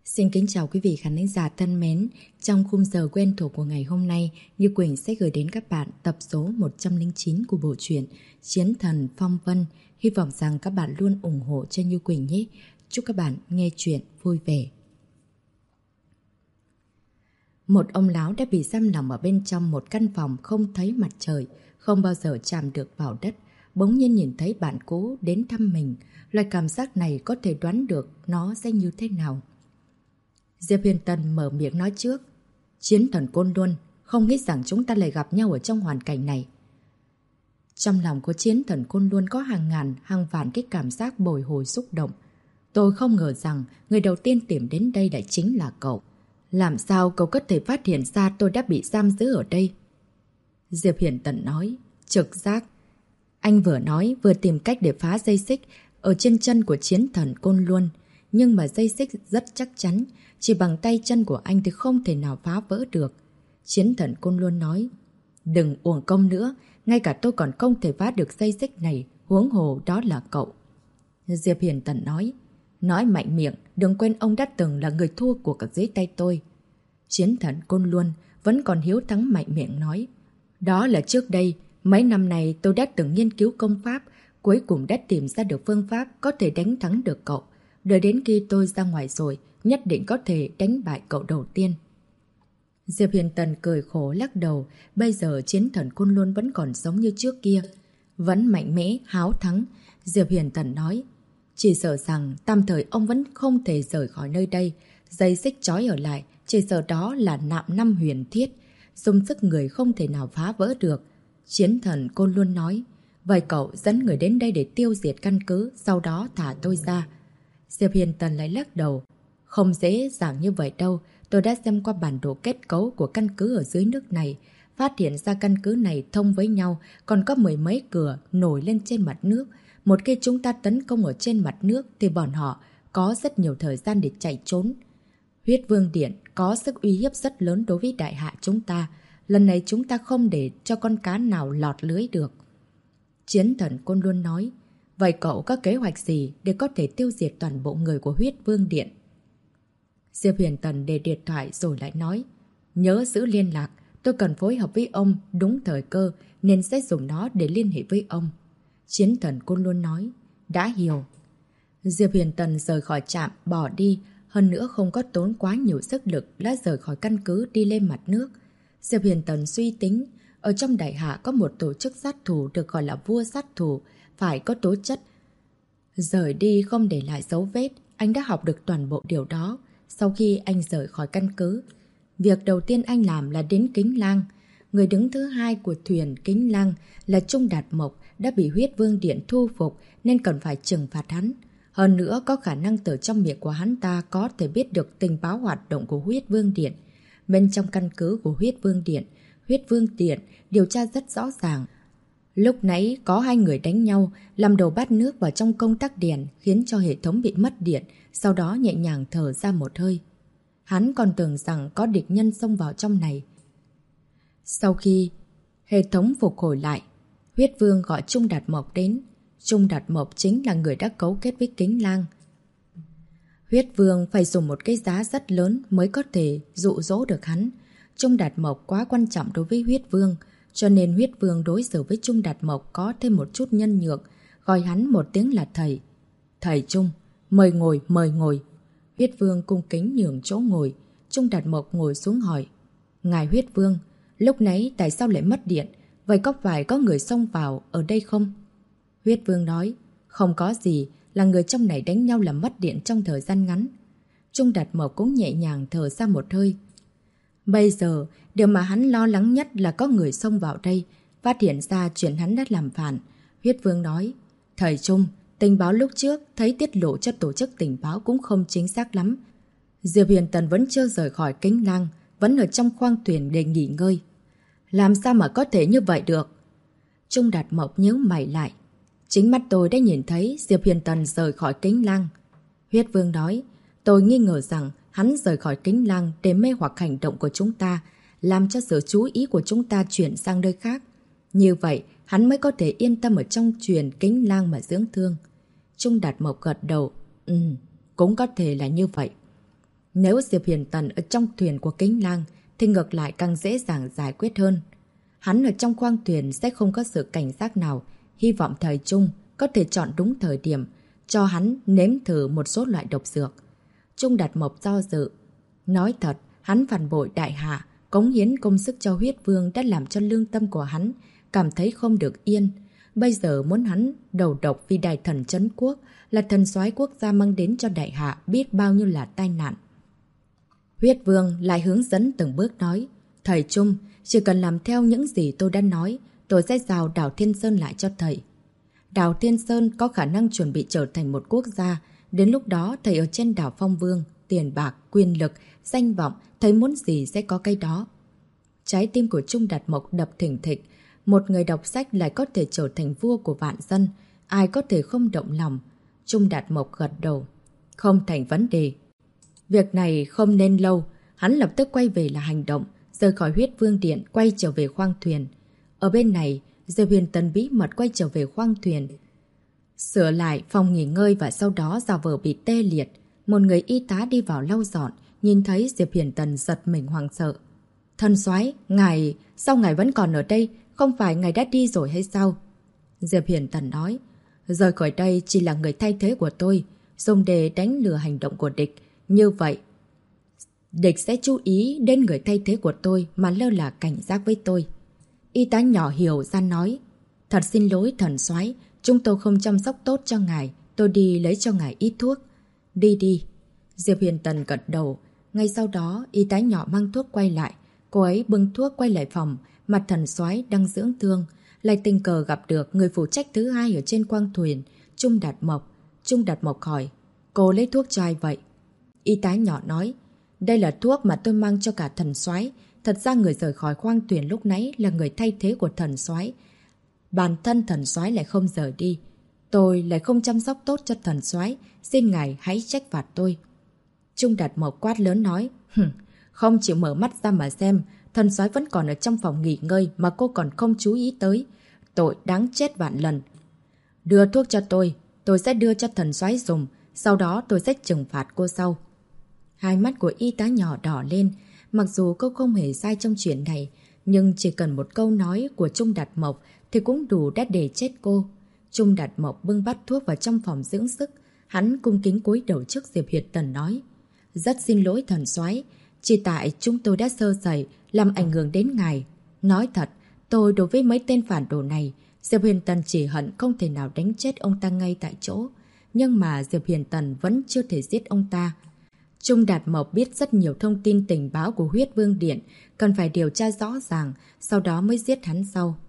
Xin kính chào quý vị khán thính giả thân mến. Trong khung giờ quen thuộc của ngày hôm nay, Như Quỳnh sẽ gửi đến các bạn tập số 109 của bộ truyện Chiến Thần Phong Vân. Hy vọng rằng các bạn luôn ủng hộ cho Như Quỳnh nhé. Chúc các bạn nghe chuyện vui vẻ. Một ông lão đã bị giam lỏng ở bên trong một căn phòng không thấy mặt trời, không bao giờ chạm được vào đất. Bỗng nhiên nhìn thấy bạn cũ đến thăm mình. Loại cảm giác này có thể đoán được nó sẽ như thế nào. Diệp Huyền Tần mở miệng nói trước. Chiến Thần Côn Luân, không nghĩ rằng chúng ta lại gặp nhau ở trong hoàn cảnh này. Trong lòng của Chiến Thần Côn Luân có hàng ngàn, hàng vạn cái cảm giác bồi hồi xúc động. Tôi không ngờ rằng người đầu tiên tìm đến đây lại chính là cậu. Làm sao cậu có thể phát hiện ra tôi đã bị giam giữ ở đây? Diệp Huyền Tần nói, trực giác. Anh vừa nói vừa tìm cách để phá dây xích ở trên chân của Chiến Thần Côn Luân. Nhưng mà dây xích rất chắc chắn, chỉ bằng tay chân của anh thì không thể nào phá vỡ được. Chiến Thần Côn Luân nói, đừng uổng công nữa, ngay cả tôi còn không thể phá được dây xích này, huống hồ đó là cậu. Diệp Huyền Tần nói mạnh miệng, đừng quên ông đã từng là người thua cuộc ở dưới tay tôi. Chiến Thần Côn Luân vẫn còn hiếu thắng mạnh miệng nói, đó là trước đây, mấy năm này tôi đã từng nghiên cứu công pháp, cuối cùng đã tìm ra được phương pháp có thể đánh thắng được cậu. Đợi đến khi tôi ra ngoài rồi, nhất định có thể đánh bại cậu đầu tiên. Diệp Huyền Tần cười khổ lắc đầu. Bây giờ Chiến Thần Côn Luân vẫn còn giống như trước kia, vẫn mạnh mẽ, háo thắng. Diệp Huyền Tần nói, chỉ sợ rằng tạm thời ông vẫn không thể rời khỏi nơi đây. Dây xích trói ở lại, chỉ sợ đó là nạm năm huyền thiết, dùng sức người không thể nào phá vỡ được. Chiến Thần Côn Luân nói, vậy cậu dẫn người đến đây để tiêu diệt căn cứ, sau đó thả tôi ra. Diệp Huyền Tần lại lắc đầu. Không dễ dàng như vậy đâu, tôi đã xem qua bản đồ kết cấu của căn cứ ở dưới nước này, phát hiện ra căn cứ này thông với nhau, còn có mười mấy cửa nổi lên trên mặt nước. Một khi chúng ta tấn công ở trên mặt nước thì bọn họ có rất nhiều thời gian để chạy trốn. Huyết Vương Điện có sức uy hiếp rất lớn đối với đại hạ chúng ta. Lần này chúng ta không để cho con cá nào lọt lưới được. Chiến Thần Côn Luân nói, vậy cậu có kế hoạch gì để có thể tiêu diệt toàn bộ người của Huyết Vương Điện? Diệp Huyền Tần để điện thoại rồi lại nói, nhớ giữ liên lạc, tôi cần phối hợp với ông đúng thời cơ nên sẽ dùng nó để liên hệ với ông. Chiến Thần Côn Luân nói, đã hiểu. Diệp Huyền Tần rời khỏi trạm bỏ đi, hơn nữa không có tốn quá nhiều sức lực đã rời khỏi căn cứ đi lên mặt nước. Diệp Huyền Tần suy tính, ở trong đại hạ có một tổ chức sát thủ được gọi là vua sát thủ, phải có tố chất. Rời đi không để lại dấu vết, anh đã học được toàn bộ điều đó. Sau khi anh rời khỏi căn cứ, việc đầu tiên anh làm là đến Kính Lang. Người đứng thứ hai của thuyền Kính Lang là Trung Đạt Mộc đã bị Huyết Vương Điện thu phục nên cần phải trừng phạt hắn. Hơn nữa có khả năng từ trong miệng của hắn ta có thể biết được tình báo hoạt động của Huyết Vương Điện. Bên trong căn cứ của Huyết Vương Điện điều tra rất rõ ràng. Lúc nãy có hai người đánh nhau, làm đầu bát nước vào trong công tắc điện khiến cho hệ thống bị mất điện, sau đó nhẹ nhàng thở ra một hơi. Hắn còn tưởng rằng có địch nhân xông vào trong này. Sau khi hệ thống phục hồi lại, Huyết Vương gọi Trung Đạt Mộc đến. Trung Đạt Mộc chính là người đã cấu kết với Kính Lang. Huyết Vương phải dùng một cái giá rất lớn mới có thể dụ dỗ được hắn. Trung Đạt Mộc quá quan trọng đối với Huyết Vương, cho nên Huyết Vương đối xử với Trung Đạt Mộc có thêm một chút nhân nhượng, gọi hắn một tiếng là thầy. Thầy Trung, mời ngồi, mời ngồi. Huyết Vương cung kính nhường chỗ ngồi. Trung Đạt Mộc ngồi xuống hỏi, ngài Huyết Vương, lúc nãy tại sao lại mất điện? Vậy có phải có người xông vào ở đây không? Huyết Vương nói, không có gì, là người trong này đánh nhau làm mất điện trong thời gian ngắn. Trung Đạt Mộc cũng nhẹ nhàng thở ra một hơi. Bây giờ, điều mà hắn lo lắng nhất là có người xông vào đây, phát hiện ra chuyện hắn đã làm phản. Huyết Vương nói, thầy Trung, tình báo lúc trước thấy tiết lộ cho tổ chức tình báo cũng không chính xác lắm. Diệp Huyền Tần vẫn chưa rời khỏi Kính Lang, vẫn ở trong khoang thuyền để nghỉ ngơi. Làm sao mà có thể như vậy được? Trung Đạt Mộc nhíu mày lại. Chính mắt tôi đã nhìn thấy Diệp Huyền Tần rời khỏi Kính Lang. Huyết Vương nói, tôi nghi ngờ rằng hắn rời khỏi Kính Lang để mê hoặc hành động của chúng ta, làm cho sự chú ý của chúng ta chuyển sang nơi khác. Như vậy, hắn mới có thể yên tâm ở trong truyền Kính Lang mà dưỡng thương. Trung Đạt Mộc gật đầu. Cũng có thể là như vậy. Nếu Diệp Huyền Tần ở trong thuyền của Kính Lang thì ngược lại càng dễ dàng giải quyết hơn. Hắn ở trong khoang thuyền sẽ không có sự cảnh giác nào. Hy vọng thời Trung có thể chọn đúng thời điểm cho hắn nếm thử một số loại độc dược. Trung Đạt Mộc do dự. Nói thật, hắn phản bội đại hạ, cống hiến công sức cho huyết vương đã làm cho lương tâm của hắn cảm thấy không được yên. Bây giờ muốn hắn đầu độc vì đại thần trấn quốc là thần soái quốc gia mang đến cho đại hạ biết bao nhiêu là tai nạn. Huyết vương lại hướng dẫn từng bước nói. Thầy Trung, chỉ cần làm theo những gì tôi đã nói, tôi sẽ giao đảo Thiên Sơn lại cho thầy. Đảo Thiên Sơn có khả năng chuẩn bị trở thành một quốc gia. Đến lúc đó thầy ở trên đảo Phong Vương, tiền bạc, quyền lực, danh vọng, thấy muốn gì sẽ có cái đó. Trái tim của Trung Đạt Mộc đập thình thịch. Một người đọc sách lại có thể trở thành vua của vạn dân. Ai có thể không động lòng. Trung Đạt Mộc gật đầu. Không thành vấn đề. Việc này không nên lâu. Hắn lập tức quay về là hành động. Rời khỏi huyết vương điện, quay trở về khoang thuyền. Ở bên này, Diệp Huyền Tần bí mật quay trở về khoang thuyền. Sửa lại phòng nghỉ ngơi và sau đó giả vờ bị tê liệt. Một người y tá đi vào lau dọn, nhìn thấy Diệp Huyền Tần giật mình hoảng sợ. Thần soái, sao ngài vẫn còn ở đây? Không phải ngài đã đi rồi hay sao? Diệp Huyền Tần nói, rời khỏi đây chỉ là người thay thế của tôi, dùng để đánh lừa hành động của địch. Như vậy, địch sẽ chú ý đến người thay thế của tôi mà lơ là cảnh giác với tôi. Y tá nhỏ hiểu ra nói, thật xin lỗi thần soái, chúng tôi không chăm sóc tốt cho ngài, tôi đi lấy cho ngài ít thuốc. Đi đi. Diệp Huyền Tần gật đầu. Ngay sau đó, y tá nhỏ mang thuốc quay lại. Cô ấy bưng thuốc quay lại phòng, mặt thần soái đang dưỡng thương. Lại tình cờ gặp được người phụ trách thứ hai ở trên khoang thuyền, Trung Đạt Mộc. Trung Đạt Mộc hỏi, cô lấy thuốc cho ai vậy? Y tá nhỏ nói, đây là thuốc mà tôi mang cho cả thần soái. Thật ra người rời khỏi khoang thuyền lúc nãy là người thay thế của thần soái. Bản thân thần soái lại không rời đi. Tôi lại không chăm sóc tốt cho thần soái, xin ngài hãy trách phạt tôi. Trung Đạt Mộc quát lớn nói, không chịu mở mắt ra mà xem, thần soái vẫn còn ở trong phòng nghỉ ngơi mà cô còn không chú ý tới. Tội đáng chết vạn lần. Đưa thuốc cho tôi sẽ đưa cho thần soái dùng, sau đó tôi sẽ trừng phạt cô sau. Hai mắt của y tá nhỏ đỏ lên, mặc dù cô không hề sai trong chuyện này, nhưng chỉ cần một câu nói của Trung Đạt Mộc thì cũng đủ đã để chết cô. Trung Đạt Mộc bưng bát thuốc vào trong phòng dưỡng sức, hắn cung kính cúi đầu trước Diệp Huyền Tần nói, rất xin lỗi thần soái, chỉ tại chúng tôi đã sơ sẩy làm ảnh hưởng đến ngài. Nói thật, tôi đối với mấy tên phản đồ này, Diệp Huyền Tần chỉ hận không thể nào đánh chết ông ta ngay tại chỗ. Nhưng mà Diệp Huyền Tần vẫn chưa thể giết ông ta. Trung Đạt Mộc biết rất nhiều thông tin tình báo của huyết vương điện, cần phải điều tra rõ ràng, sau đó mới giết hắn sau.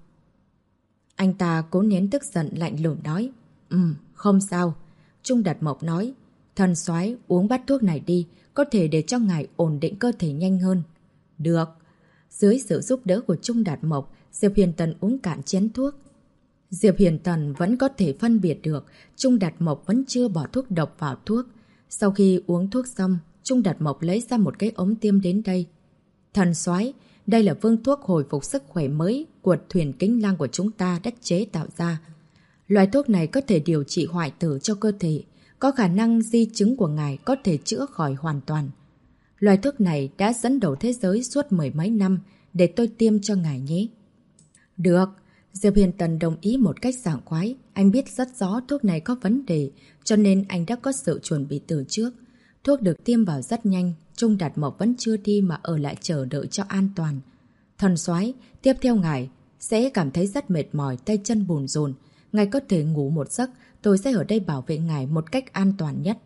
Anh ta cố nén tức giận lạnh lùng nói, không sao. Trung Đạt Mộc nói, thần soái uống bát thuốc này đi, có thể để cho ngài ổn định cơ thể nhanh hơn. Được. Dưới sự giúp đỡ của Trung Đạt Mộc, Diệp Huyền Tần uống cạn chén thuốc. Diệp Huyền Tần vẫn có thể phân biệt được Trung Đạt Mộc vẫn chưa bỏ thuốc độc vào thuốc. Sau khi uống thuốc xong, Trung Đạt Mộc lấy ra một cái ống tiêm đến đây. Thần soái, đây là phương thuốc hồi phục sức khỏe mới của thuyền Kính Lang của chúng ta đã chế tạo ra. Loại thuốc này có thể điều trị hoại tử cho cơ thể, có khả năng di chứng của ngài có thể chữa khỏi hoàn toàn. Loại thuốc này đã dẫn đầu thế giới suốt mười mấy năm, để tôi tiêm cho ngài nhé. Được. Diệp Huyền Tần đồng ý một cách sảng khoái. Anh biết rất rõ thuốc này có vấn đề, cho nên anh đã có sự chuẩn bị từ trước. Thuốc được tiêm vào rất nhanh, Trung Đạt Mộc vẫn chưa đi mà ở lại chờ đợi cho an toàn. Thần soái, tiếp theo ngài sẽ cảm thấy rất mệt mỏi, tay chân bùn rùn. Ngài có thể ngủ một giấc, tôi sẽ ở đây bảo vệ ngài một cách an toàn nhất.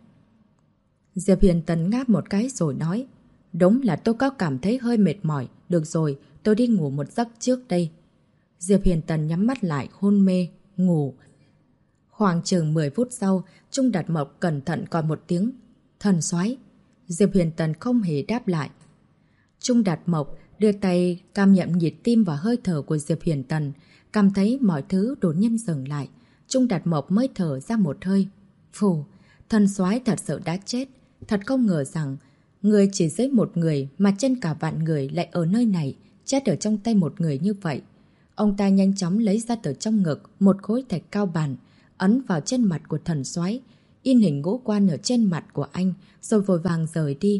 Diệp Huyền Tần ngáp một cái rồi nói, đúng là tôi có cảm thấy hơi mệt mỏi. Được rồi, tôi đi ngủ một giấc trước đây. Diệp Huyền Tần nhắm mắt lại hôn mê, ngủ. Khoảng chừng 10 phút sau, Trung Đạt Mộc cẩn thận gọi một tiếng, thần soái. Diệp Huyền Tần không hề đáp lại. Trung Đạt Mộc đưa tay cảm nhận nhịp tim và hơi thở của Diệp Huyền Tần, cảm thấy mọi thứ đột nhiên dừng lại. Trung Đạt Mộc mới thở ra một hơi. Phù, thần soái thật sự đã chết. Thật không ngờ rằng người chỉ dưới một người mà trên cả vạn người lại ở nơi này, chết ở trong tay một người như vậy. Ông ta nhanh chóng lấy ra từ trong ngực một khối thạch cao bản, ấn vào trên mặt của thần soái, in hình ngũ quan ở trên mặt của anh, rồi vội vàng rời đi.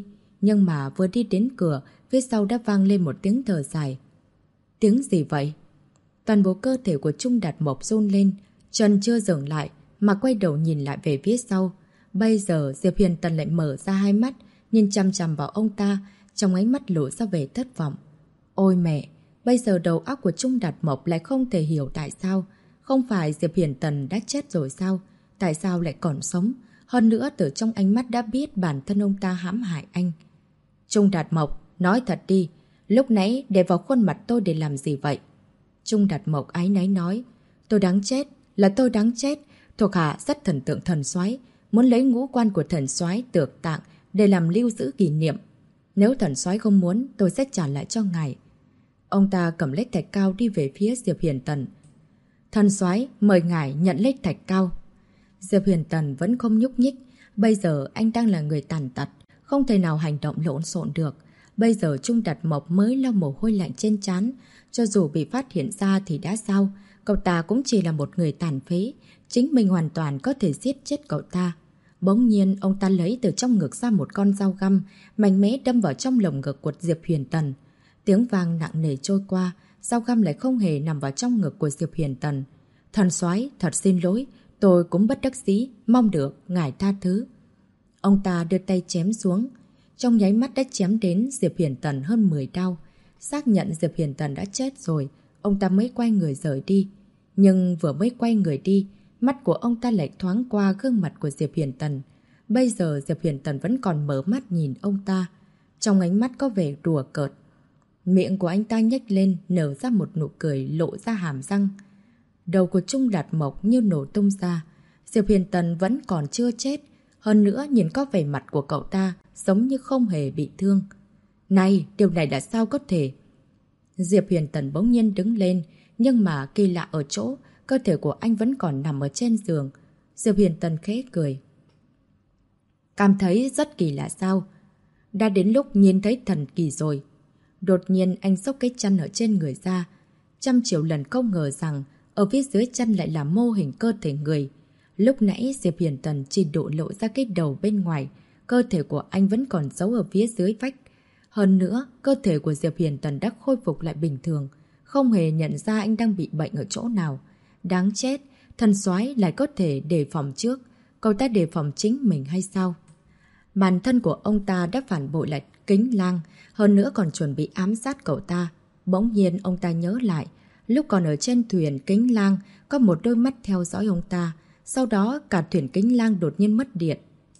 Nhưng mà vừa đi đến cửa, phía sau đã vang lên một tiếng thở dài. Tiếng gì vậy? Toàn bộ cơ thể của Trung Đạt Mộc run lên, chân chưa dừng lại mà quay đầu nhìn lại về phía sau. Bây giờ Diệp Huyền Tần lại mở ra hai mắt, nhìn chằm chằm vào ông ta, trong ánh mắt lộ ra vẻ thất vọng. Ôi mẹ, bây giờ đầu óc của Trung Đạt Mộc lại không thể hiểu tại sao. Không phải Diệp Huyền Tần đã chết rồi sao? Tại sao lại còn sống? Hơn nữa từ trong ánh mắt đã biết bản thân ông ta hãm hại anh. Trung Đạt Mộc, nói thật đi, lúc nãy để vào khuôn mặt tôi để làm gì vậy? Trung Đạt Mộc áy náy nói, tôi đáng chết, là tôi đáng chết. Thuộc hạ rất thần tượng thần soái, muốn lấy ngũ quan của thần soái Tược Tạng để làm lưu giữ kỷ niệm. Nếu thần soái không muốn, tôi sẽ trả lại cho ngài. Ông ta cầm lết thạch cao đi về phía Diệp Huyền Tần. Thần soái mời ngài nhận lết thạch cao. Diệp Huyền Tần vẫn không nhúc nhích. Bây giờ anh đang là người tàn tật, không thể nào hành động lộn xộn được. Bây giờ Trung Đạt Mộc mới lau mồ hôi lạnh trên trán. Cho dù bị phát hiện ra thì đã sao? Cậu ta cũng chỉ là một người tàn phế. Chính mình hoàn toàn có thể giết chết cậu ta. Bỗng nhiên ông ta lấy từ trong ngực ra một con dao găm, mạnh mẽ đâm vào trong lồng ngực của Diệp Huyền Tần. Tiếng vang nặng nề trôi qua, dao găm lại không hề nằm vào trong ngực của Diệp Huyền Tần. Thần soái, thật xin lỗi, tôi cũng bất đắc dĩ, mong được ngài tha thứ. Ông ta đưa tay chém xuống, trong nháy mắt đã chém đến Diệp Huyền Tần hơn 10 đao. Xác nhận Diệp Huyền Tần đã chết rồi, ông ta mới quay người rời đi. Nhưng vừa mới quay người đi, mắt của ông ta lại thoáng qua gương mặt của Diệp Huyền Tần. Bây giờ Diệp Huyền Tần vẫn còn mở mắt nhìn ông ta. Trong ánh mắt có vẻ đùa cợt. Miệng của anh ta nhếch lên, nở ra một nụ cười lộ ra hàm răng. Đầu của Trung Đạt Mộc như nổ tung ra. Diệp Huyền Tần vẫn còn chưa chết. Hơn nữa nhìn có vẻ mặt của cậu ta giống như không hề bị thương. Này, điều này là sao có thể? Diệp Huyền Tần bỗng nhiên đứng lên. Nhưng mà kỳ lạ ở chỗ, cơ thể của anh vẫn còn nằm ở trên giường. Diệp Huyền Tần khẽ cười. Cảm thấy rất kỳ lạ sao? Đã đến lúc nhìn thấy thần kỳ rồi. Đột nhiên anh xốc cái chân ở trên người ra. Trăm triệu lần không ngờ rằng ở phía dưới chân lại là mô hình cơ thể người. Lúc nãy Diệp Huyền Tần chỉ độ lộ ra cái đầu bên ngoài. Cơ thể của anh vẫn còn giấu ở phía dưới vách. Hơn nữa, cơ thể của Diệp Huyền Tần đã khôi phục lại bình thường. Không hề nhận ra anh đang bị bệnh ở chỗ nào. Đáng chết, thần soái lại có thể đề phòng trước. Cậu ta đề phòng chính mình hay sao? Bản thân của ông ta đã phản bội lại Kính Lang, hơn nữa còn chuẩn bị ám sát cậu ta. Bỗng nhiên ông ta nhớ lại, lúc còn ở trên thuyền Kính Lang có một đôi mắt theo dõi ông ta. Sau đó cả thuyền Kính Lang đột nhiên mất điện.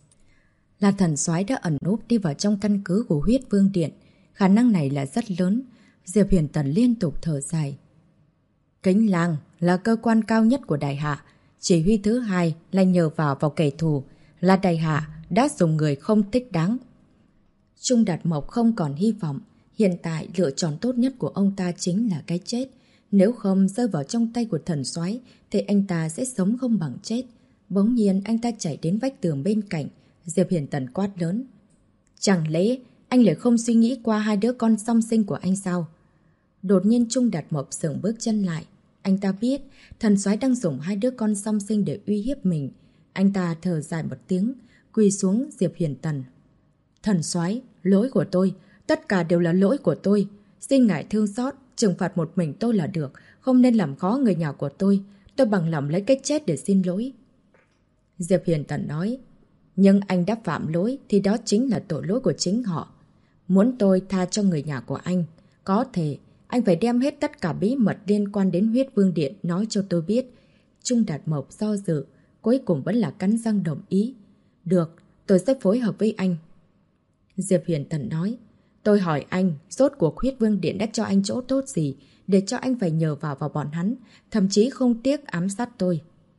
Là thần soái đã ẩn núp đi vào trong căn cứ của Huyết Vương Điện. Khả năng này là rất lớn. Diệp Huyền Tần liên tục thở dài. Kính Lang là cơ quan cao nhất của Đại Hạ. Chỉ huy thứ hai là nhờ vào kẻ thù. Là Đại Hạ đã dùng người không thích đáng. Trung Đạt Mộc không còn hy vọng. Hiện tại lựa chọn tốt nhất của ông ta chính là cái chết. Nếu không rơi vào trong tay của thần soái thì anh ta sẽ sống không bằng chết. Bỗng nhiên anh ta chạy đến vách tường bên cạnh. Diệp Huyền Tần quát lớn. Chẳng lẽ anh lại không suy nghĩ qua hai đứa con song sinh của anh sao? Đột nhiên Trung Đạt Mộc sững bước chân lại. Anh ta biết thần soái đang dùng hai đứa con song sinh để uy hiếp mình. Anh ta thở dài một tiếng, quỳ xuống Diệp Huyền Tần. Thần soái, lỗi của tôi, tất cả đều là lỗi của tôi. Xin ngài thương xót, trừng phạt một mình tôi là được, không nên làm khó người nhà của tôi. Tôi bằng lòng lấy cái chết để xin lỗi. Diệp Huyền Tần nói, nhưng anh đã phạm lỗi thì đó chính là tội lỗi của chính họ. Muốn tôi tha cho người nhà của anh, có thể anh phải đem hết tất cả bí mật liên quan đến Huyết Vương Điện nói cho tôi biết. Trung Đạt Mộc do dự, cuối cùng vẫn là cắn răng đồng ý. Được, tôi sẽ phối hợp với anh. Diệp Huyền Tần nói, tôi hỏi anh, rốt cuộc Huyết Vương Điện đã cho anh chỗ tốt gì để cho anh phải nhờ vào bọn hắn, thậm chí không tiếc ám sát tôi.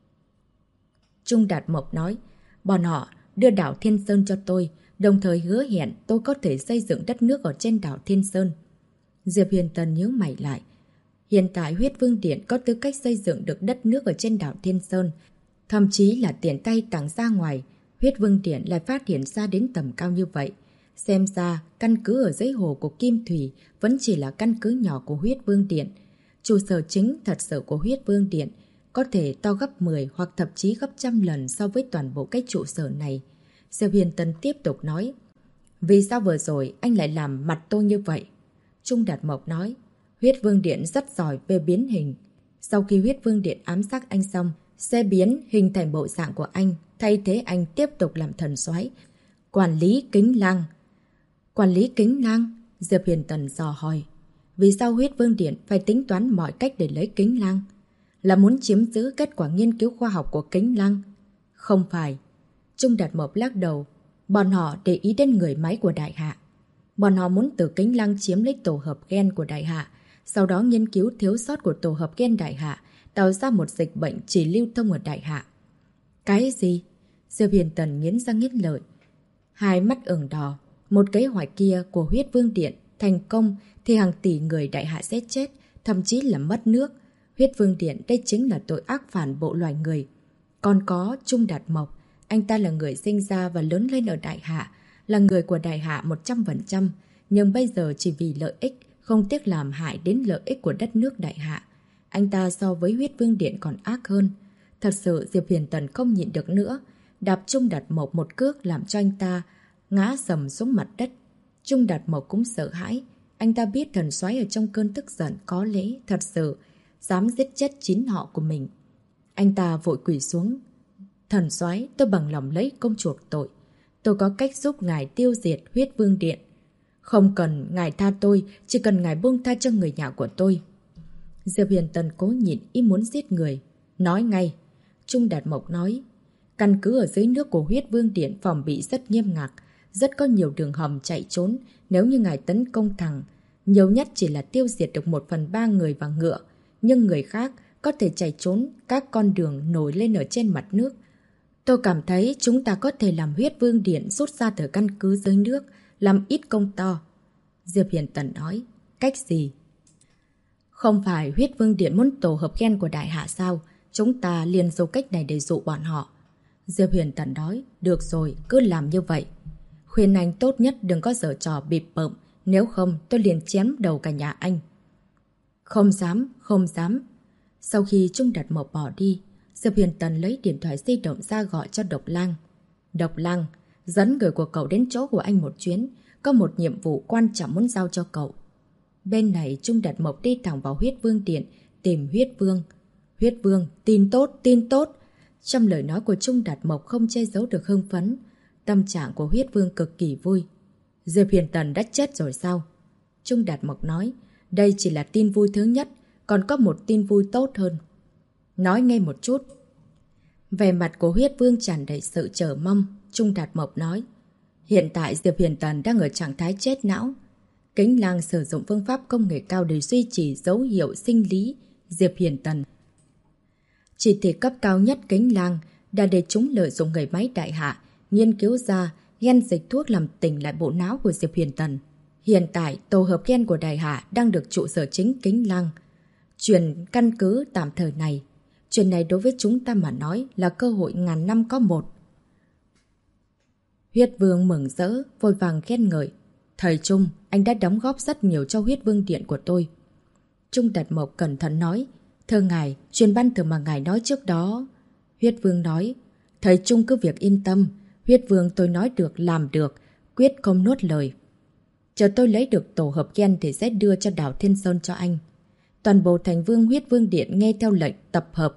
Trung Đạt Mộc nói, bọn họ đưa đảo Thiên Sơn cho tôi, đồng thời hứa hẹn tôi có thể xây dựng đất nước ở trên đảo Thiên Sơn. Diệp Huyền Tần nhớ mày lại. Hiện tại Huyết Vương Điện có tư cách xây dựng được đất nước ở trên đảo Thiên Sơn, thậm chí là tiền tay tặng ra ngoài. Huyết Vương Điện lại phát hiện ra đến tầm cao như vậy. Xem ra, căn cứ ở dưới hồ của Kim Thủy vẫn chỉ là căn cứ nhỏ của Huyết Vương Điện. Trụ sở chính thật sự của Huyết Vương Điện có thể to gấp 10 hoặc thậm chí gấp trăm lần so với toàn bộ cái trụ sở này. Diệp Huyền Tần tiếp tục nói, Vì sao vừa rồi anh lại làm mặt tôi như vậy? Trung Đạt Mộc nói, huyết vương điện rất giỏi về biến hình. Sau khi huyết vương điện ám sát anh xong, sẽ biến hình thành bộ dạng của anh, thay thế anh tiếp tục làm thần soái. Quản lý Kính Lăng. Quản lý Kính Lăng? Diệp Huyền Tần dò hỏi. Vì sao huyết vương điện phải tính toán mọi cách để lấy Kính Lăng? Là muốn chiếm giữ kết quả nghiên cứu khoa học của Kính Lăng? Không phải. Trung Đạt Mộc lắc đầu. Bọn họ để ý đến người máy của Đại Hạ. Bọn họ muốn từ Kính Lăng chiếm lấy tổ hợp gen của Đại Hạ, sau đó nghiên cứu thiếu sót của tổ hợp gen Đại Hạ, tạo ra một dịch bệnh chỉ lưu thông ở Đại Hạ. Cái gì? Diệp Huyền Tần nghiến răng nghiến lợi. Hai mắt ửng đỏ. Một kế hoạch kia của huyết vương điện thành công thì hàng tỷ người Đại Hạ sẽ chết, thậm chí là mất nước. Huyết vương điện đây chính là tội ác phản bộ loài người. Còn có Trung Đạt Mộc, anh ta là người sinh ra và lớn lên ở Đại Hạ, là người của Đại Hạ 100%, nhưng bây giờ chỉ vì lợi ích, không tiếc làm hại đến lợi ích của đất nước Đại Hạ. Anh ta so với huyết vương điện còn ác hơn. Thật sự Diệp Huyền Tần không nhịn được nữa, đạp Trung Đạt Mộc một cước làm cho anh ta ngã sầm xuống mặt đất. Trung Đạt Mộc cũng sợ hãi. Anh ta biết thần soái ở trong cơn tức giận có lẽ thật sự dám giết chết chính họ của mình. Anh ta vội quỳ xuống. Thần soái, tôi bằng lòng lấy công chuộc tội. Tôi có cách giúp ngài tiêu diệt huyết vương điện. Không cần ngài tha tôi, chỉ cần ngài buông tha cho người nhà của tôi. Diệp Huyền Tần cố nhịn ý muốn giết người. Nói ngay. Trung Đạt Mộc nói. Căn cứ ở dưới nước của huyết vương điện phòng bị rất nghiêm ngặt, rất có nhiều đường hầm chạy trốn. Nếu như ngài tấn công thẳng, nhiều nhất chỉ là tiêu diệt được 1/3 người và ngựa, nhưng người khác có thể chạy trốn các con đường nổi lên ở trên mặt nước. Tôi cảm thấy chúng ta có thể làm huyết vương điện rút ra từ căn cứ dưới nước, làm ít công to. Diệp Huyền Tần nói. Cách gì? Không phải huyết vương điện muốn tổ hợp gen của Đại Hạ sao? Chúng ta liền dùng cách này để dụ bọn họ. Diệp Huyền Tần nói. Được rồi, cứ làm như vậy. Khuyên anh tốt nhất đừng có giở trò bịp bợm, nếu không tôi liền chém đầu cả nhà anh. Không dám, không dám. Sau khi Trung Đạt Mộc bỏ đi, Diệp Huyền Tần lấy điện thoại di động ra gọi cho Độc Lang. Độc Lang, dẫn người của cậu đến chỗ của anh một chuyến, có một nhiệm vụ quan trọng muốn giao cho cậu. Bên này Trung Đạt Mộc đi thẳng vào huyết vương điện, tìm huyết vương. Huyết vương, tin tốt, tin tốt. Trong lời nói của Trung Đạt Mộc không che giấu được hưng phấn. Tâm trạng của huyết vương cực kỳ vui. Diệp Huyền Tần đã chết rồi sao? Trung Đạt Mộc nói, đây chỉ là tin vui thứ nhất, còn có một tin vui tốt hơn. Nói nghe một chút. Về mặt của huyết vương tràn đầy sự chờ mong, Trung Đạt Mộc nói, hiện tại Diệp Huyền Tần đang ở trạng thái chết não. Kính Lăng sử dụng phương pháp công nghệ cao để duy trì dấu hiệu sinh lý Diệp Huyền Tần. Chỉ thị cấp cao nhất Kính Lăng đã để chúng lợi dụng người máy Đại Hạ nghiên cứu ra gen dịch thuốc làm tỉnh lại bộ não của Diệp Huyền Tần. Hiện tại, tổ hợp gen của Đại Hạ đang được trụ sở chính Kính Lăng chuyển căn cứ tạm thời này. Chuyện này đối với chúng ta mà nói là cơ hội ngàn năm có một. Huyết Vương mừng rỡ, vội vàng khen ngợi. Thầy Trung, anh đã đóng góp rất nhiều cho huyết vương điện của tôi. Trung Đạt Mộc cẩn thận nói. Thưa ngài, truyền ban thường mà ngài nói trước đó. Huyết Vương nói. Thầy Trung cứ việc yên tâm. Huyết Vương tôi nói được làm được, quyết không nuốt lời. Chờ tôi lấy được tổ hợp gen thì sẽ đưa cho đảo Thiên Sơn cho anh. Toàn bộ thành vương huyết vương điện nghe theo lệnh tập hợp.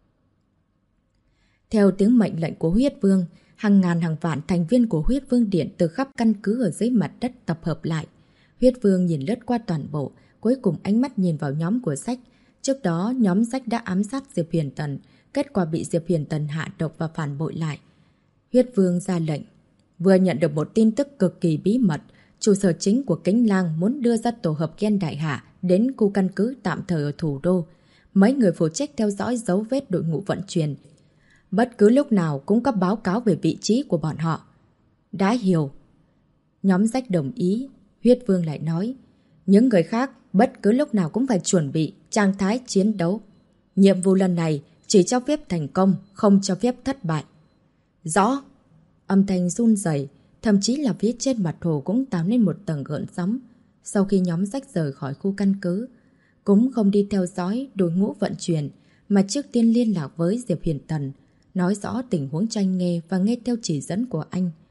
Theo tiếng mệnh lệnh của huyết vương, hàng ngàn hàng vạn thành viên của huyết vương điện từ khắp căn cứ ở dưới mặt đất tập hợp lại. Huyết vương nhìn lướt qua toàn bộ, cuối cùng ánh mắt nhìn vào nhóm của sách. Trước đó, nhóm sách đã ám sát Diệp Huyền Tần, kết quả bị Diệp Huyền Tần hạ độc và phản bội lại. Huyết vương ra lệnh. Vừa nhận được một tin tức cực kỳ bí mật, trụ sở chính của Kính Lăng muốn đưa ra tổ hợp gen Đại Hạ đến khu căn cứ tạm thời ở thủ đô. Mấy người phụ trách theo dõi dấu vết đội ngũ vận chuyển. Bất cứ lúc nào cũng có báo cáo về vị trí của bọn họ. Đã hiểu. Nhóm sách đồng ý. Huyết Vương lại nói. Những người khác bất cứ lúc nào cũng phải chuẩn bị trạng thái chiến đấu. Nhiệm vụ lần này chỉ cho phép thành công, không cho phép thất bại. Rõ. Âm thanh run rẩy, thậm chí là phía trên mặt hồ cũng tạo nên một tầng gợn sóng. Sau khi nhóm sách rời khỏi khu căn cứ, cũng không đi theo dõi đội ngũ vận chuyển, mà trước tiên liên lạc với Diệp Huyền Tần, nói rõ tình huống cho anh nghe và nghe theo chỉ dẫn của anh.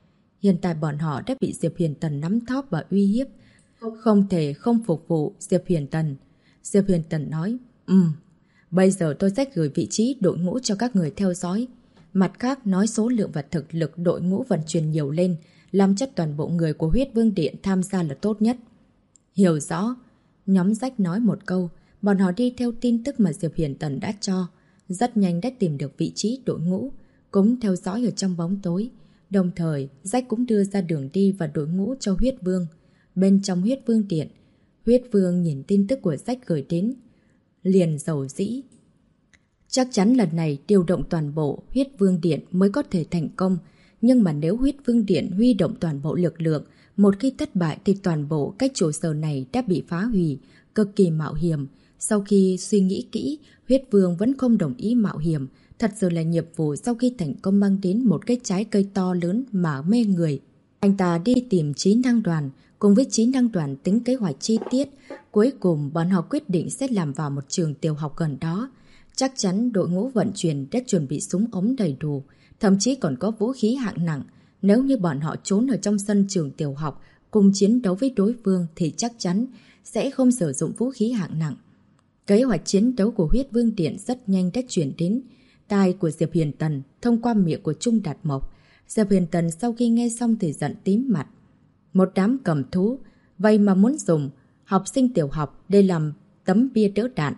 Hiện tại bọn họ đã bị Diệp Huyền Tần nắm thóp và uy hiếp. Không thể không phục vụ Diệp Huyền Tần. Diệp Huyền Tần nói, bây giờ tôi sẽ gửi vị trí đội ngũ cho các người theo dõi. Mặt khác nói số lượng và thực lực đội ngũ vận chuyển nhiều lên, làm cho toàn bộ người của Huyết Vương Điện tham gia là tốt nhất. Hiểu rõ. Nhóm Rách nói một câu, bọn họ đi theo tin tức mà Diệp Huyền Tần đã cho. Rất nhanh đã tìm được vị trí đội ngũ, cũng theo dõi ở trong bóng tối. Đồng thời, Rách cũng đưa ra đường đi và đội ngũ cho Huyết Vương. Bên trong Huyết Vương Điện, Huyết Vương nhìn tin tức của Rách gửi đến, liền dầu dĩ. Chắc chắn lần này điều động toàn bộ Huyết Vương Điện mới có thể thành công. Nhưng mà nếu Huyết Vương Điện huy động toàn bộ lực lượng, một khi thất bại thì toàn bộ cái trụ sở này đã bị phá hủy, cực kỳ mạo hiểm. Sau khi suy nghĩ kỹ, Huyết Vương vẫn không đồng ý mạo hiểm. Thật sự là nhiệm vụ sau khi thành công mang đến một cái trái cây to lớn mà mê người. Anh ta đi tìm trí năng đoàn, cùng với trí năng đoàn tính kế hoạch chi tiết. Cuối cùng bọn họ quyết định sẽ làm vào một trường tiểu học gần đó. Chắc chắn đội ngũ vận chuyển đã chuẩn bị súng ống đầy đủ, thậm chí còn có vũ khí hạng nặng. Nếu như bọn họ trốn ở trong sân trường tiểu học cùng chiến đấu với đối phương thì chắc chắn sẽ không sử dụng vũ khí hạng nặng. Kế hoạch chiến đấu của Huyết Vương Điện rất nhanh đã chuyển đến tai của Diệp Huyền Tần thông qua miệng của Trung Đạt Mộc. Diệp Huyền Tần sau khi nghe xong thì giận tím mặt. Một đám cầm thú, vậy mà muốn dùng học sinh tiểu học để làm tấm bia đỡ đạn.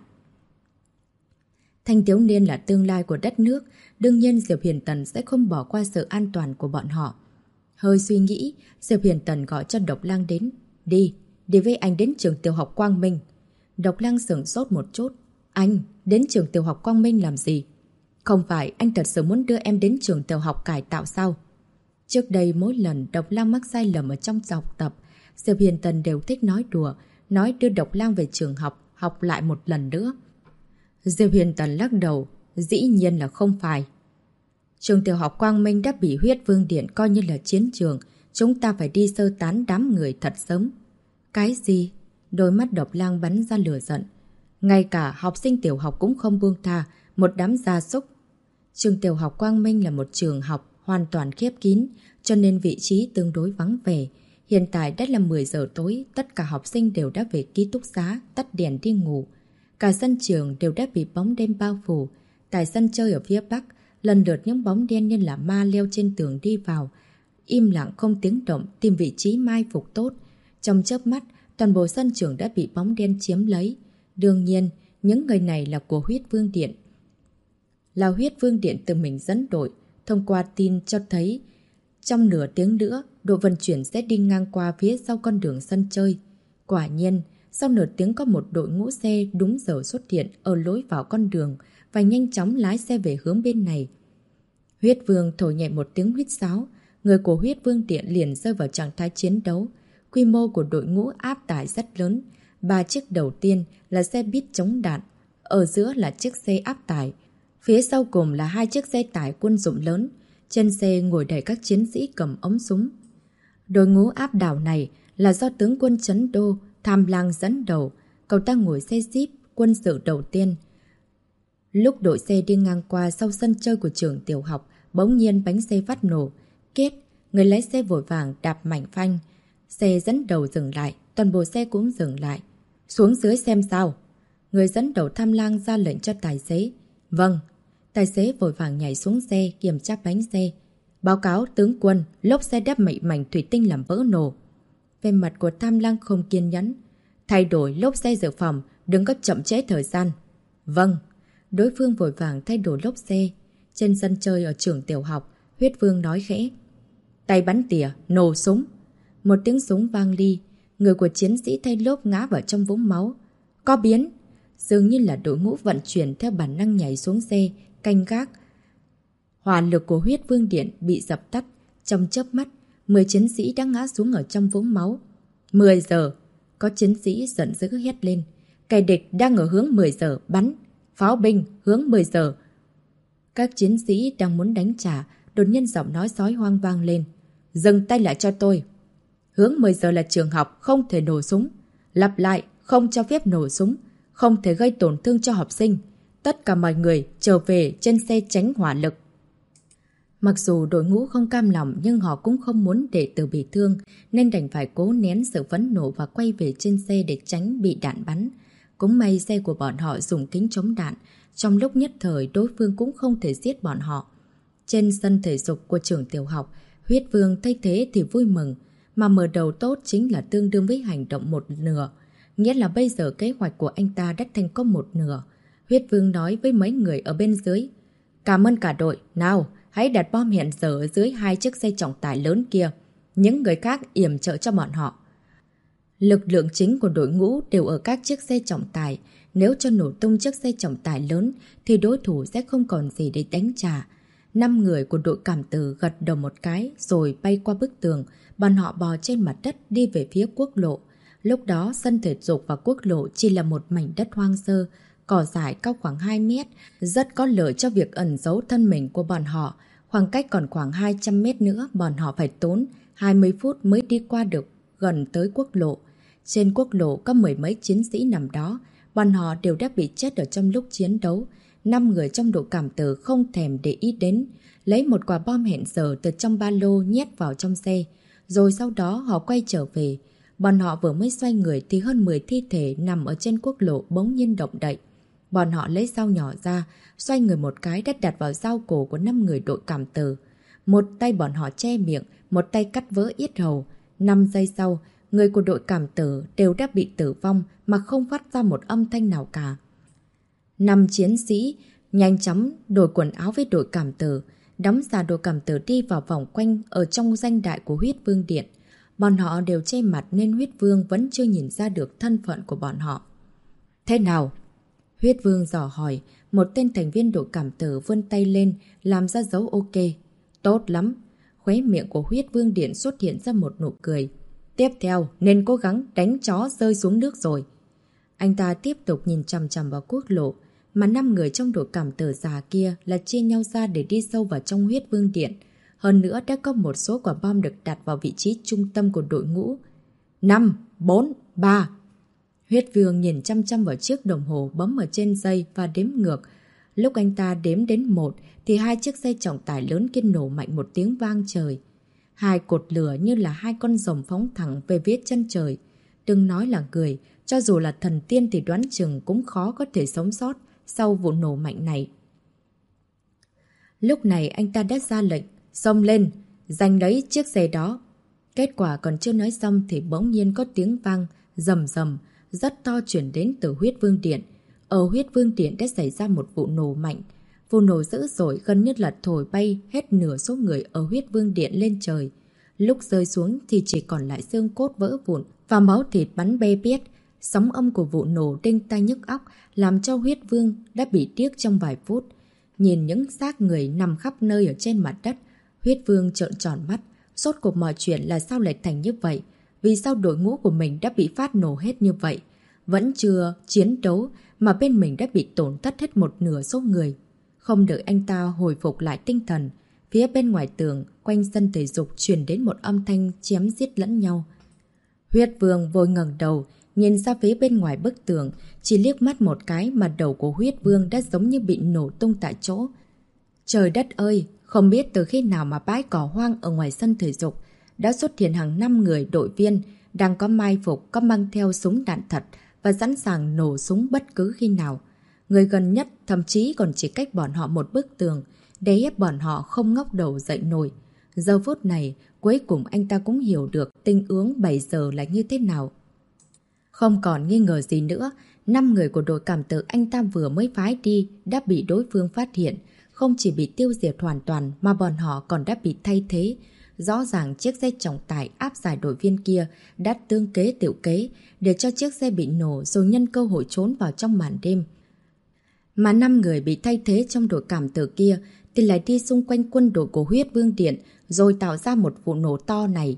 Thanh thiếu niên là tương lai của đất nước, đương nhiên Diệp Huyền Tần sẽ không bỏ qua sự an toàn của bọn họ. Hơi suy nghĩ, Diệp Huyền Tần gọi cho Độc Lang đến. Đi với anh đến trường tiểu học Quang Minh. Độc Lang sửng sốt một chút. Anh, đến trường tiểu học Quang Minh làm gì? Không phải anh thật sự muốn đưa em đến trường tiểu học cải tạo sao? Trước đây mỗi lần Độc Lang mắc sai lầm ở trong học tập, Diệp Huyền Tần đều thích nói đùa, nói đưa Độc Lang về trường học lại một lần nữa. Diệp Huyền Tần lắc đầu, dĩ nhiên là không phải. Trường tiểu học Quang Minh đã bị Huyết Vương Điện coi như là chiến trường, chúng ta phải đi sơ tán đám người thật sớm. Cái gì? Đôi mắt Độc Lang bắn ra lửa giận. Ngay cả học sinh tiểu học cũng không buông tha, một đám gia súc. Trường tiểu học Quang Minh là một trường học hoàn toàn khép kín, cho nên vị trí tương đối vắng vẻ. Hiện tại đã là 10 giờ tối, tất cả học sinh đều đã về ký túc xá, tắt đèn đi ngủ. Cả sân trường đều đã bị bóng đêm bao phủ. Tại sân chơi ở phía Bắc, lần lượt những bóng đen như là ma leo trên tường đi vào. Im lặng không tiếng động, tìm vị trí mai phục tốt. Trong chớp mắt, toàn bộ sân trường đã bị bóng đen chiếm lấy. Đương nhiên, những người này là của Huyết Vương Điện. Là Huyết Vương Điện tự mình dẫn đội. Thông qua tin cho thấy, trong nửa tiếng nữa, đội vận chuyển sẽ đi ngang qua phía sau con đường sân chơi. Quả nhiên, sau nửa tiếng có một đội ngũ xe đúng giờ xuất hiện ở lối vào con đường và nhanh chóng lái xe về hướng bên này. Huyết Vương thổi nhẹ một tiếng huýt sáo, người của Huyết Vương Điện liền rơi vào trạng thái chiến đấu. Quy mô của đội ngũ áp tải rất lớn. 3 chiếc đầu tiên là xe buýt chống đạn, ở giữa là chiếc xe áp tải, phía sau cùng là 2 chiếc xe tải quân dụng lớn. Trên xe ngồi đầy các chiến sĩ cầm ống súng. Đội ngũ áp đảo này là do tướng quân Trấn Đô Tham Lang dẫn đầu, cậu ta ngồi xe Jeep quân sự đầu tiên. Lúc đội xe đi ngang qua sau sân chơi của trường tiểu học, bỗng nhiên bánh xe phát nổ. Kết, người lái xe vội vàng đạp mạnh phanh. Xe dẫn đầu dừng lại, toàn bộ xe cũng dừng lại. Xuống dưới xem sao. Người dẫn đầu Tham Lang ra lệnh cho tài xế. Vâng. Tài xế vội vàng nhảy xuống xe kiểm tra bánh xe. Báo cáo tướng quân, lốp xe đắp mệnh mảnh thủy tinh làm vỡ nổ. Về mặt của Tham Lang không kiên nhẫn. Thay đổi lốp xe dự phòng, đừng có chậm trễ thời gian. Vâng. Đối phương vội vàng thay đổi lốp xe. Trên sân chơi ở trường tiểu học, Huyết Vương nói khẽ. Tay bắn tỉa, nổ súng. Một tiếng súng vang ly. Người của chiến sĩ thay lốp ngã vào trong vũng máu. Có biến. Dường như là đội ngũ vận chuyển theo bản năng nhảy xuống xe, canh gác. Hỏa lực của Huyết Vương Điện bị dập tắt. Trong chớp mắt, 10 chiến sĩ đã ngã xuống ở trong vũng máu. 10 giờ. Có chiến sĩ giận dữ hét lên. Kẻ địch đang ở hướng 10 giờ, bắn. Pháo binh, hướng 10 giờ. Các chiến sĩ đang muốn đánh trả, đột nhiên giọng nói sói hoang vang lên. Dừng tay lại cho tôi. Hướng 10 giờ là trường học, không thể nổ súng. Lặp lại, không cho phép nổ súng. Không thể gây tổn thương cho học sinh. Tất cả mọi người trở về trên xe tránh hỏa lực. Mặc dù đội ngũ không cam lòng nhưng họ cũng không muốn đệ tử bị thương nên đành phải cố nén sự phẫn nộ và quay về trên xe để tránh bị đạn bắn. Cũng may xe của bọn họ dùng kính chống đạn, trong lúc nhất thời đối phương cũng không thể giết bọn họ. Trên sân thể dục của trường tiểu học, Huyết Vương thấy thế thì vui mừng, mà mở đầu tốt chính là tương đương với hành động một nửa. Nghĩa là bây giờ kế hoạch của anh ta đã thành công một nửa. Huyết Vương nói với mấy người ở bên dưới: cảm ơn cả đội, nào, hãy đặt bom hẹn giờ ở dưới 2 chiếc xe trọng tải lớn kia. Những người khác yểm trợ cho bọn họ. Lực lượng chính của đội ngũ đều ở các chiếc xe trọng tải. Nếu cho nổ tung chiếc xe trọng tải lớn thì đối thủ sẽ không còn gì để đánh trả. 5 người của đội cảm tử gật đầu một cái rồi bay qua bức tường. Bọn họ bò trên mặt đất đi về phía quốc lộ. Lúc đó sân thể dục và quốc lộ chỉ là một mảnh đất hoang sơ, cỏ dại cao khoảng 2 mét, rất có lợi cho việc ẩn giấu thân mình của bọn họ. Khoảng cách còn khoảng 200 mét nữa, bọn họ phải tốn 20 phút mới đi qua được gần tới quốc lộ. Trên quốc lộ có mười mấy chiến sĩ nằm đó, bọn họ đều đã bị chết ở trong lúc chiến đấu. 5 người trong đội cảm tử không thèm để ý đến, lấy một quả bom hẹn giờ từ trong ba lô nhét vào trong xe, rồi sau đó họ quay trở về. Bọn họ vừa mới xoay người thì hơn 10 thi thể nằm ở trên quốc lộ bỗng nhiên động đậy. Bọn họ lấy dao nhỏ ra, xoay người một cái đã đặt vào dao cổ của 5 người đội cảm tử. Một tay bọn họ che miệng, một tay cắt vỡ yết hầu. 5 giây sau, người của đội cảm tử đều đã bị tử vong mà không phát ra một âm thanh nào cả. 5 chiến sĩ nhanh chóng đổi quần áo với đội cảm tử, đóng giả đội cảm tử đi vào vòng quanh ở trong danh đại của Huyết Vương Điện. Bọn họ đều che mặt nên Huyết Vương vẫn chưa nhìn ra được thân phận của bọn họ. Thế nào? Huyết Vương dò hỏi. Một tên thành viên đội cảm tử vươn tay lên làm ra dấu ok. Tốt lắm. Khóe miệng của Huyết Vương Điện xuất hiện ra một nụ cười. Tiếp theo nên cố gắng đánh chó rơi xuống nước rồi. Anh ta tiếp tục nhìn chằm chằm vào quốc lộ, mà 5 người trong đội cảm tử già kia là chia nhau ra để đi sâu vào trong Huyết Vương Điện. Hơn nữa đã có một số quả bom được đặt vào vị trí trung tâm của đội ngũ. 5, 4, 3. Huyết Vương nhìn chăm chăm vào chiếc đồng hồ bấm ở trên dây và đếm ngược. Lúc anh ta đếm đến 1 thì 2 chiếc xe trọng tải lớn kia nổ mạnh một tiếng vang trời. 2 cột lửa như là 2 con rồng phóng thẳng về phía chân trời. Đừng nói là người, cho dù là thần tiên thì đoán chừng cũng khó có thể sống sót sau vụ nổ mạnh này. Lúc này anh ta đã ra lệnh, xông lên, giành lấy chiếc xe đó. Kết quả còn chưa nói xong thì bỗng nhiên có tiếng vang rầm rầm rất to chuyển đến từ Huyết Vương Điện. Ở Huyết Vương Điện đã xảy ra một vụ nổ mạnh. Vụ nổ dữ dội gần như là thổi bay hết nửa số người ở Huyết Vương Điện lên trời. Lúc rơi xuống thì chỉ còn lại xương cốt vỡ vụn và máu thịt bắn bê biết. Sóng âm của vụ nổ đinh tai nhức óc làm cho Huyết Vương đã bị điếc trong vài phút. Nhìn những xác người nằm khắp nơi ở trên mặt đất, Huyết Vương trợn tròn mắt. Rốt cuộc mọi chuyện là sao lại thành như vậy? Vì sao đội ngũ của mình đã bị phát nổ hết như vậy? Vẫn chưa chiến đấu mà bên mình đã bị tổn thất hết một nửa số người. Không đợi anh ta hồi phục lại tinh thần, phía bên ngoài tường, quanh sân thể dục truyền đến một âm thanh chém giết lẫn nhau. Huyết Vương vội ngẩng đầu, nhìn ra phía bên ngoài bức tường, chỉ liếc mắt một cái mà đầu của Huyết Vương đã giống như bị nổ tung tại chỗ. Trời đất ơi, không biết từ khi nào mà bãi cỏ hoang ở ngoài sân thể dục đã xuất hiện hàng 5 người đội viên đang có mai phục, có mang theo súng đạn thật và sẵn sàng nổ súng bất cứ khi nào. Người gần nhất thậm chí còn chỉ cách bọn họ một bức tường để ép bọn họ không ngóc đầu dậy nổi. Giờ phút này, cuối cùng anh ta cũng hiểu được tình huống 7 giờ là như thế nào. Không còn nghi ngờ gì nữa, 5 người của đội cảm tử anh ta vừa mới phái đi đã bị đối phương phát hiện. Không chỉ bị tiêu diệt hoàn toàn mà bọn họ còn đã bị thay thế. Rõ ràng chiếc xe trọng tải áp giải đội viên kia đã tương kế tiểu kế để cho chiếc xe bị nổ rồi nhân cơ hội trốn vào trong màn đêm. Mà 5 người bị thay thế trong đội cảm tử kia thì lại đi xung quanh quân đội của Huyết Vương Điện rồi tạo ra một vụ nổ to này.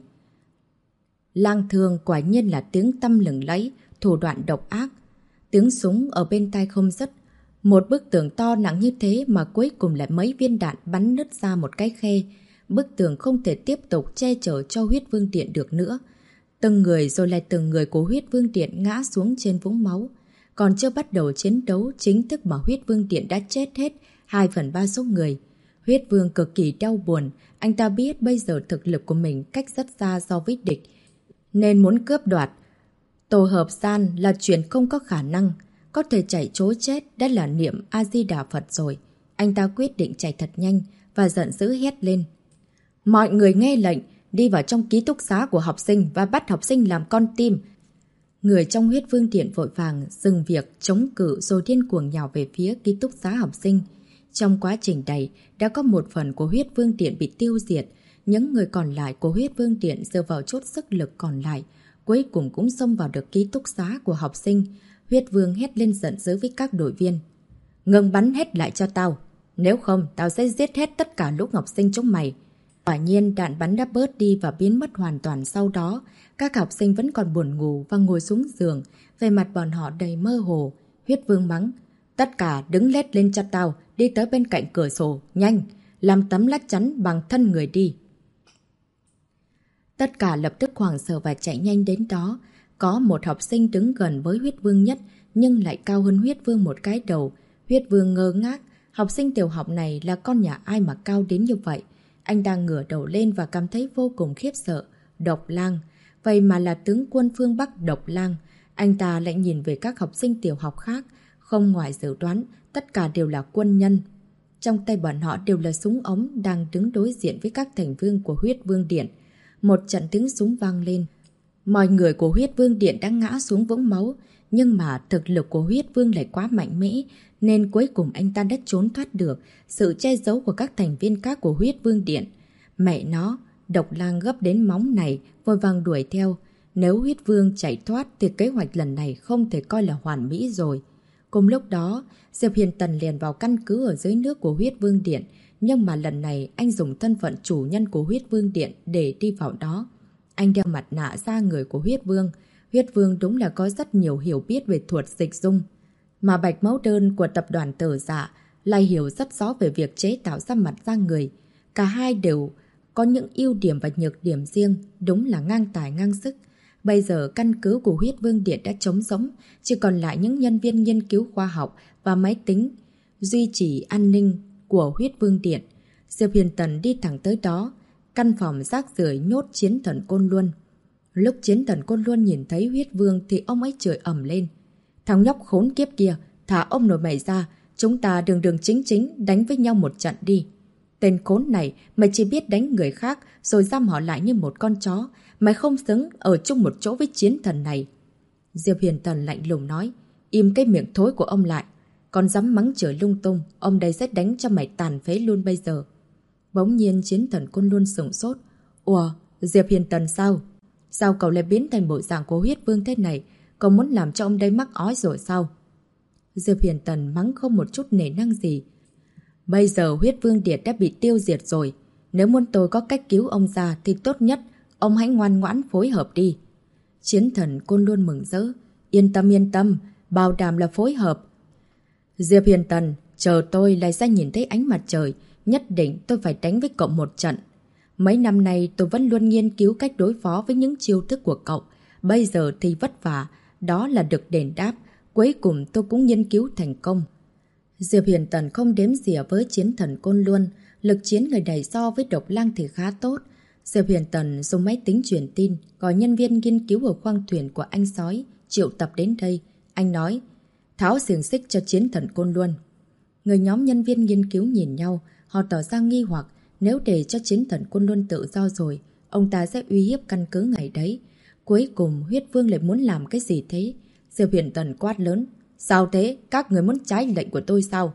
Lang thương quả nhiên là tiếng tăm lừng lẫy, thủ đoạn độc ác. Tiếng súng ở bên tai không dứt. Một bức tường to nặng như thế mà cuối cùng lại mấy viên đạn bắn nứt ra một cái khe. Bức tường không thể tiếp tục che chở cho Huyết Vương Điện được nữa. Từng người rồi lại từng người của Huyết Vương Điện ngã xuống trên vũng máu. Còn chưa bắt đầu chiến đấu chính thức mà Huyết Vương Điện đã chết hết 2/3 số người. Huyết Vương cực kỳ đau buồn. Anh ta biết bây giờ thực lực của mình cách rất xa so với địch, nên muốn cướp đoạt tổ hợp gian là chuyện không có khả năng. Có thể chạy trối chết đã là niệm A-di-đà Phật rồi. Anh ta quyết định chạy thật nhanh và giận dữ hét lên. Mọi người nghe lệnh, đi vào trong ký túc xá của học sinh và bắt học sinh làm con tim. Người trong Huyết Vương Điện vội vàng dừng việc chống cự rồi điên cuồng nhào về phía ký túc xá học sinh. Trong quá trình này, đã có một phần của Huyết Vương Điện bị tiêu diệt. Những người còn lại của Huyết Vương Điện dựa vào chút sức lực còn lại, cuối cùng cũng xông vào được ký túc xá của học sinh. Huyết Vương hét lên giận dữ với các đội viên. Ngừng bắn hết lại cho tao. Nếu không, tao sẽ giết hết tất cả lũ học sinh chúng mày. Quả nhiên đạn bắn đã bớt đi và biến mất hoàn toàn sau đó. Các học sinh vẫn còn buồn ngủ và ngồi xuống giường. Về mặt bọn họ đầy mơ hồ. Huyết Vương mắng. Tất cả đứng lết lên cho tao, đi tới bên cạnh cửa sổ, nhanh, làm tấm lá chắn bằng thân người đi. Tất cả lập tức hoảng sợ và chạy nhanh đến đó. Có một học sinh đứng gần với Huyết Vương nhất, nhưng lại cao hơn Huyết Vương một cái đầu. Huyết Vương ngơ ngác, học sinh tiểu học này là con nhà ai mà cao đến như vậy? Anh đang ngửa đầu lên và cảm thấy vô cùng khiếp sợ. Độc Lang, vậy mà là tướng quân phương Bắc Độc Lang. Anh ta lại nhìn về các học sinh tiểu học khác, không ngoài dự đoán, tất cả đều là quân nhân. Trong tay bọn họ đều là súng ống đang đứng đối diện với các thành viên của Huyết Vương Điện. Một trận tiếng súng vang lên. Mọi người của Huyết Vương Điện đã ngã xuống vũng máu, nhưng mà thực lực của Huyết Vương lại quá mạnh mẽ, nên cuối cùng anh ta đã trốn thoát được sự che giấu của các thành viên khác của Huyết Vương Điện. Mẹ nó, Độc Lang gấp đến móng này, vội vàng đuổi theo. Nếu Huyết Vương chạy thoát thì kế hoạch lần này không thể coi là hoàn mỹ rồi. Cùng lúc đó, Diệp Hiền Tần liền vào căn cứ ở dưới nước của Huyết Vương Điện, nhưng mà lần này anh dùng thân phận chủ nhân của Huyết Vương Điện để đi vào đó. Anh đeo mặt nạ ra người của Huyết Vương. Huyết Vương đúng là có rất nhiều hiểu biết về thuật dịch dung. Mà Bạch Mẫu Đơn của tập đoàn Tử Dạ lại hiểu rất rõ về việc chế tạo ra mặt da người. Cả hai đều có những ưu điểm và nhược điểm riêng, đúng là ngang tài ngang sức. Bây giờ căn cứ của Huyết Vương Điện đã trống rỗng, chỉ còn lại những nhân viên nghiên cứu khoa học và máy tính duy trì an ninh của Huyết Vương Điện. Diệp Hiền Tần đi thẳng tới đó, căn phòng rác rưởi nhốt Chiến Thần Côn Luân. Lúc Chiến Thần Côn Luân nhìn thấy Huyết Vương thì ông ấy chửi ầm lên. Thằng nhóc khốn kiếp kia, thả ông nội mày ra, chúng ta đường đường chính chính đánh với nhau một trận đi. Tên khốn này, mày chỉ biết đánh người khác rồi giam họ lại như một con chó, mày không xứng ở chung một chỗ với Chiến Thần này. Diệp Hiền Tần lạnh lùng nói, im cái miệng thối của ông lại, còn dám mắng chửi lung tung, ông đây sẽ đánh cho mày tàn phế luôn bây giờ. Bỗng nhiên Chiến Thần Côn Luân sửng sốt. Ủa, Diệp Hiền Tần sao? Sao cậu lại biến thành bộ dạng của Huyết Vương thế này? Cậu muốn làm cho ông đây mắc ói rồi sao? Diệp Hiền Tần mắng không một chút nể năng gì. Bây giờ Huyết Vương Điện đã bị tiêu diệt rồi. Nếu muốn tôi có cách cứu ông ra thì tốt nhất ông hãy ngoan ngoãn phối hợp đi. Chiến Thần Côn Luân mừng rỡ. Yên tâm, bảo đảm là phối hợp. Diệp Hiền Tần, chờ tôi lại ra nhìn thấy ánh mặt trời. Nhất định tôi phải đánh với cậu một trận. Mấy năm nay tôi vẫn luôn nghiên cứu cách đối phó với những chiêu thức của cậu. Bây giờ thì vất vả, đó là được đền đáp. Cuối cùng tôi cũng nghiên cứu thành công. Diệp Hiền Tần không đếm xỉa với Chiến Thần Côn Luân. Lực chiến người này so với Độc Lang thì khá tốt. Diệp Hiền Tần dùng máy tính truyền tin, gọi nhân viên nghiên cứu ở khoang thuyền của anh sói triệu tập đến đây. Anh nói, tháo xiềng xích cho Chiến Thần Côn Luân. Người nhóm nhân viên nghiên cứu nhìn nhau, họ tỏ ra nghi hoặc. Nếu để cho Chiến Thần Côn Luân tự do rồi, ông ta sẽ uy hiếp căn cứ ngày đấy. Cuối cùng Huyết Vương lại muốn làm cái gì thế? Diệp Hiền Tần quát lớn. Sao thế? Các người muốn trái lệnh của tôi sao?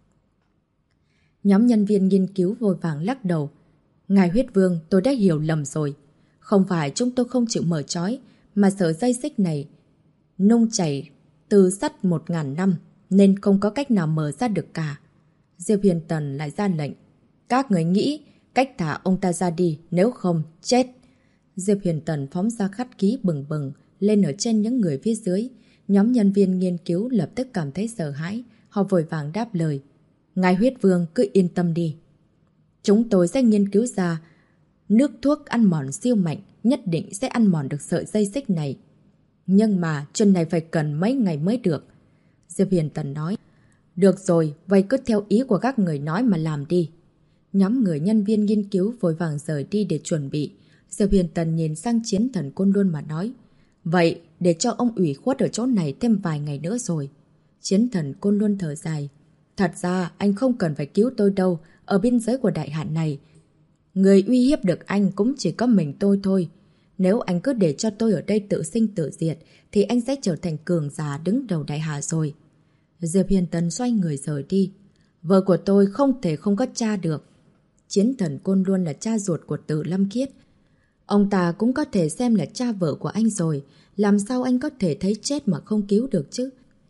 Nhóm nhân viên nghiên cứu vội vàng lắc đầu. Ngài Huyết Vương, tôi đã hiểu lầm rồi. Không phải chúng tôi không chịu mở trói, mà sợi dây xích này nung chảy từ sắt 1000 năm, nên không có cách nào mở ra được cả. Diệp Hiền Tần lại ra lệnh. Các người nghĩ cách thả ông ta ra đi, nếu không, chết. Diệp Hiền Tần phóng ra khát khí bừng bừng lên ở trên những người phía dưới. Nhóm nhân viên nghiên cứu lập tức cảm thấy sợ hãi. Họ vội vàng đáp lời. Ngài Huyết Vương cứ yên tâm đi. Chúng tôi sẽ nghiên cứu ra nước thuốc ăn mòn siêu mạnh, nhất định sẽ ăn mòn được sợi dây xích này. Nhưng mà chuyện này phải cần mấy ngày mới được. Diệp Hiền Tần nói. Được rồi, vậy cứ theo ý của các người nói mà làm đi. Nhóm người nhân viên nghiên cứu vội vàng rời đi để chuẩn bị. Diệp Huyền Tần nhìn sang Chiến Thần Côn Luân mà nói. Vậy, để cho ông ủy khuất ở chỗ này thêm vài ngày nữa rồi. Chiến Thần Côn Luân thở dài. Thật ra, anh không cần phải cứu tôi đâu. Ở biên giới của đại hạn này, người uy hiếp được anh cũng chỉ có mình tôi thôi. Nếu anh cứ để cho tôi ở đây tự sinh tự diệt, thì anh sẽ trở thành cường giả đứng đầu đại hạ rồi. Diệp Huyền Tần xoay người rời đi. Vợ của tôi không thể không có cha được. Chiến Thần Côn Luân là cha ruột của Từ Lâm Khiết. Ông ta cũng có thể xem là cha vợ của anh rồi. Làm sao anh có thể thấy chết mà không cứu được chứ?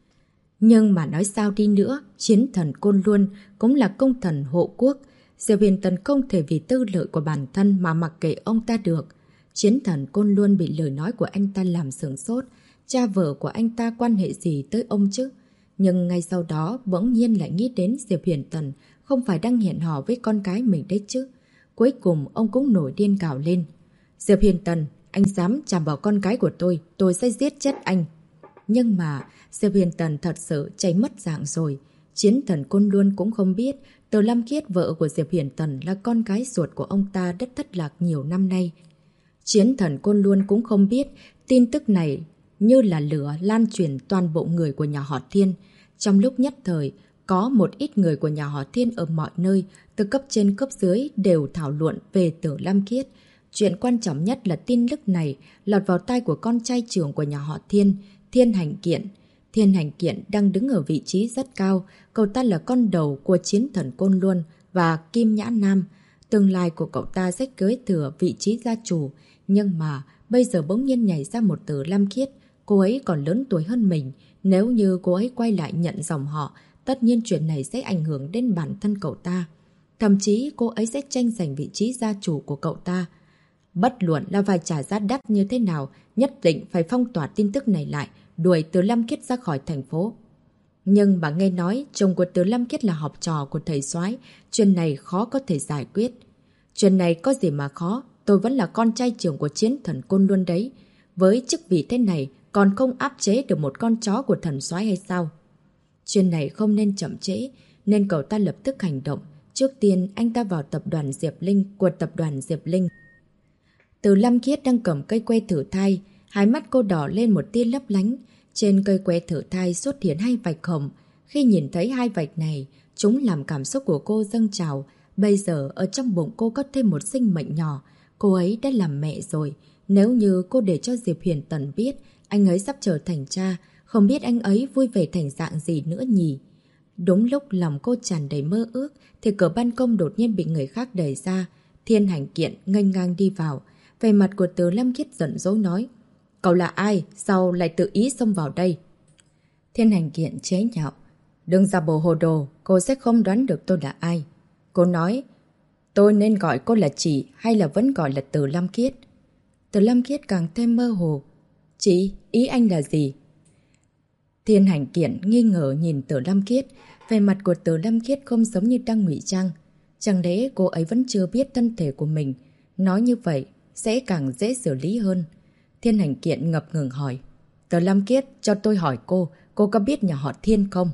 Nhưng mà nói sao đi nữa, Chiến Thần Côn Luân cũng là công thần hộ quốc. Diệp Huyền Tần không thể vì tư lợi của bản thân mà mặc kệ ông ta được. Chiến Thần Côn Luân bị lời nói của anh ta làm sửng sốt. Cha vợ của anh ta quan hệ gì tới ông chứ? Nhưng ngay sau đó bỗng nhiên lại nghĩ đến Diệp Huyền Tần không phải đang hẹn hò với con gái mình đấy chứ. Cuối cùng ông cũng nổi điên gào lên. Diệp Huyền Tần, anh dám chạm vào con gái của tôi sẽ giết chết anh. Nhưng mà Diệp Huyền Tần thật sự cháy mất dạng rồi. Chiến Thần Côn Luân cũng không biết Từ Lâm Khiết vợ của Diệp Huyền Tần là con gái ruột của ông ta đất thất lạc nhiều năm nay. Chiến Thần Côn Luân cũng không biết tin tức này như là lửa lan truyền toàn bộ người của nhà họ Thiên. Trong lúc nhất thời, có một ít người của nhà họ Thiên ở mọi nơi, từ cấp trên cấp dưới đều thảo luận về Từ Lâm Khiết. Chuyện quan trọng nhất là tin tức này lọt vào tai của con trai trưởng của nhà họ Thiên, Thiên Hành Kiện. Thiên Hành Kiện đang đứng ở vị trí rất cao, cậu ta là con đầu của Chiến Thần Côn Luân và Kim Nhã Nam. Tương lai của cậu ta sẽ kế thừa vị trí gia chủ, nhưng mà bây giờ bỗng nhiên nhảy ra một Từ Lâm Khiết. Cô ấy còn lớn tuổi hơn mình, nếu như cô ấy quay lại nhận dòng họ, tất nhiên chuyện này sẽ ảnh hưởng đến bản thân cậu ta. Thậm chí cô ấy sẽ tranh giành vị trí gia chủ của cậu ta. Bất luận là phải trả giá đắt như thế nào, nhất định phải phong tỏa tin tức này lại, đuổi Từ Lâm Khiết ra khỏi thành phố. Nhưng bà nghe nói chồng của Từ Lâm Khiết là học trò của thầy soái, chuyện này khó có thể giải quyết. Chuyện này có gì mà khó, tôi vẫn là con trai trưởng của Chiến Thần Côn Luân đấy. Với chức vị thế này, còn không áp chế được một con chó của thần soái hay sao? Chuyện này không nên chậm trễ, nên cậu ta lập tức hành động. Trước tiên, anh ta vào tập đoàn Diệp Linh của tập đoàn Diệp Linh. Từ Lâm Khiết đang cầm cây que thử thai, hai mắt cô đỏ lên một tia lấp lánh. Trên cây que thử thai xuất hiện hai vạch hồng. Khi nhìn thấy hai vạch này, chúng làm cảm xúc của cô dâng trào. Bây giờ ở trong bụng cô có thêm một sinh mệnh nhỏ. Cô ấy đã làm mẹ rồi. Nếu như cô để cho Diệp Huyền Tần biết anh ấy sắp trở thành cha, không biết anh ấy vui vẻ thành dạng gì nữa nhỉ? Đúng lúc lòng cô tràn đầy mơ ước, thì cửa ban công đột nhiên bị người khác đẩy ra. Thiên Hành Kiện nghênh ngang đi vào. Về mặt của Từ Lâm Khiết giận dỗi nói. Cậu là ai? Sao lại tự ý xông vào đây? Thiên Hành Kiện chế nhạo. Đừng giả bộ hồ đồ, cô sẽ không đoán được tôi là ai. Cô nói, tôi nên gọi cô là chị hay là vẫn gọi là Từ Lâm Khiết? Từ Lâm Khiết càng thêm mơ hồ. Chị, ý anh là gì? Thiên Hành Kiện nghi ngờ nhìn Từ Lâm Khiết. Về mặt của Từ Lâm Khiết không giống như đang ngụy trang. Chẳng lẽ cô ấy vẫn chưa biết thân thể của mình? Nói như vậy sẽ càng dễ xử lý hơn. Thiên Hành Kiện ngập ngừng hỏi. Từ Lâm Khiết, cho tôi hỏi cô có biết nhà họ Thiên không?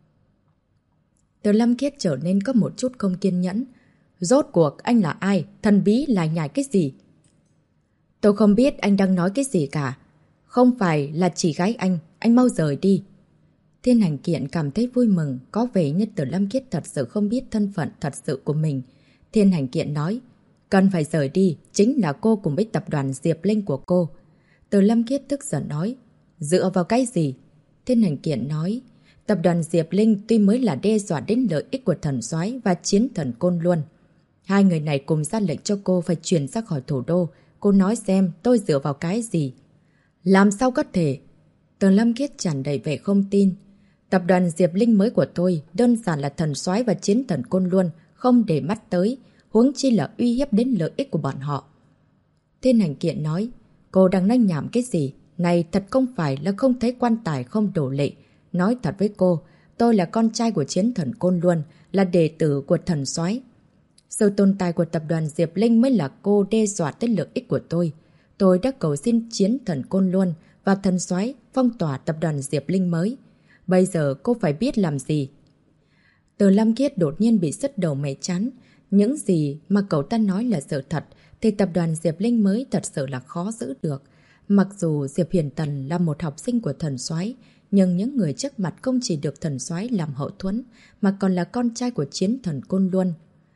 Từ Lâm Khiết trở nên có một chút không kiên nhẫn. Rốt cuộc anh là ai? Thần bí lại nhảy cái gì? Tôi không biết anh đang nói cái gì cả. Không phải là chị gái anh mau rời đi. Thiên Hành Kiện cảm thấy vui mừng, có vẻ như Từ Lâm Khiết thật sự không biết thân phận thật sự của mình. Thiên Hành Kiện nói, cần phải rời đi, chính là cô cùng với tập đoàn Diệp Linh của cô. Từ Lâm Khiết tức giận nói, dựa vào cái gì? Thiên Hành Kiện nói, tập đoàn Diệp Linh tuy mới là đe dọa đến lợi ích của thần soái và Chiến Thần Côn Luân. Hai người này cùng ra lệnh cho cô phải chuyển ra khỏi thủ đô. Cô nói xem tôi dựa vào cái gì? Làm sao có thể? Từ Lâm Khiết tràn đầy vẻ không tin. Tập đoàn Diệp Linh mới của tôi đơn giản là thần soái và Chiến Thần Côn Luân không để mắt tới, huống chi là uy hiếp đến lợi ích của bọn họ. Thiên Hành Kiện nói, cô đang nói nhảm cái gì? Này thật không phải là không thấy quan tài không đổ lệ. Nói thật với cô, tôi là con trai của Chiến Thần Côn Luân, là đệ tử của thần soái. Sự tồn tại của tập đoàn Diệp Linh mới là cô đe dọa tới lợi ích của tôi. Tôi đã cầu xin Chiến Thần Côn Luân và thần soái phong tỏa tập đoàn Diệp Linh mới. Bây giờ cô phải biết làm gì? Từ Lâm Khiết đột nhiên bị sứt đầu mẻ chán. Những gì mà cậu ta nói là sự thật thì tập đoàn Diệp Linh mới thật sự là khó giữ được. Mặc dù Diệp Hiền Tần là một học sinh của thần soái, nhưng những người trước mặt không chỉ được thần soái làm hậu thuẫn mà còn là con trai của chiến thần Côn Luân.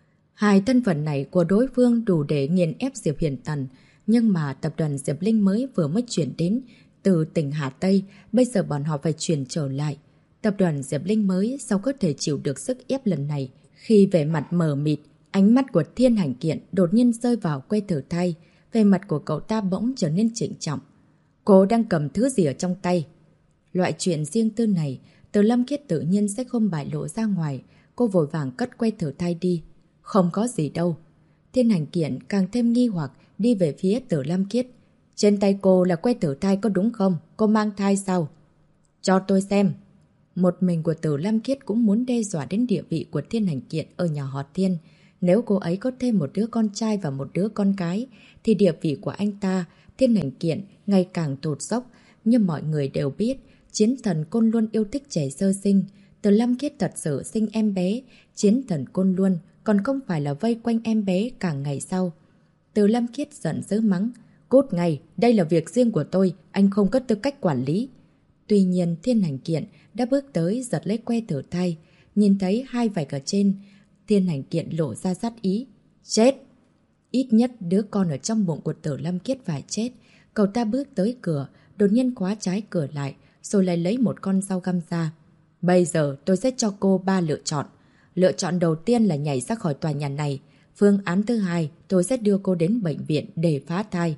Hai thân phận này của đối phương đủ để nghiền ép Diệp Hiền Tần, nhưng mà tập đoàn Diệp Linh mới vừa mới chuyển đến từ tỉnh Hà Tây, bây giờ bọn họ phải chuyển trở lại. Tập đoàn Diệp Linh mới sao có thể chịu được sức ép lần này, khi vẻ mặt mờ mịt, ánh mắt của Thiên Hành Kiện đột nhiên rơi vào que thử thai, vẻ mặt của cậu ta bỗng trở nên trịnh trọng. Cô đang cầm thứ gì ở trong tay? Loại chuyện riêng tư này, Từ Lâm Khiết tự nhiên sẽ không bại lộ ra ngoài, cô vội vàng cất que thử thai đi. Không có gì đâu. Thiên Hành Kiện càng thêm nghi hoặc đi về phía Từ Lâm Khiết. Trên tay cô là que thử thai có đúng không? Cô mang thai sao? Cho tôi xem. Một mình của Từ Lâm Khiết cũng muốn đe dọa đến địa vị của Thiên Hành Kiện ở nhà họ Thiên. Nếu cô ấy có thêm một đứa con trai và một đứa con gái, thì địa vị của anh ta, Thiên Hành Kiện, ngày càng tụt dốc. Nhưng mọi người đều biết, chiến thần Côn Luân yêu thích trẻ sơ sinh. Từ Lâm Khiết thật sự sinh em bé, chiến thần Côn Luân còn không phải là vây quanh em bé cả ngày sau. Từ Lâm Khiết giận dữ mắng. Cút ngay, đây là việc riêng của tôi, anh không có tư cách quản lý. Tuy nhiên Thiên Hành Kiện đã bước tới giật lấy que thử thai. Nhìn thấy hai vạch ở trên, Thiên Hành Kiện lộ ra sát ý. Chết! Ít nhất đứa con ở trong bụng của Tử Lâm Khiết phải chết. Cậu ta bước tới cửa, đột nhiên khóa trái cửa lại, rồi lại lấy một con dao găm ra. Bây giờ tôi sẽ cho cô 3 lựa chọn. Lựa chọn đầu tiên là nhảy ra khỏi tòa nhà này. Phương án thứ hai, tôi sẽ đưa cô đến bệnh viện để phá thai.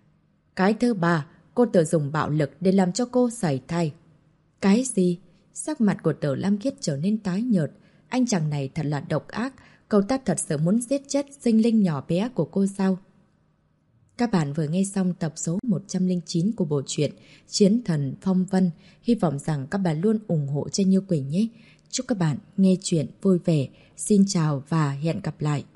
Cái thứ ba, cô tự dùng bạo lực để làm cho cô sảy thai. Cái gì? Sắc mặt của Tử Lâm Khiết trở nên tái nhợt. Anh chàng này thật là độc ác. Cậu ta thật sự muốn giết chết sinh linh nhỏ bé của cô sao? Các bạn vừa nghe xong tập số 109 của bộ truyện Chiến Thần Phong Vân. Hy vọng rằng các bạn luôn ủng hộ cho Như Quỳnh nhé. Chúc các bạn nghe chuyện vui vẻ. Xin chào và hẹn gặp lại.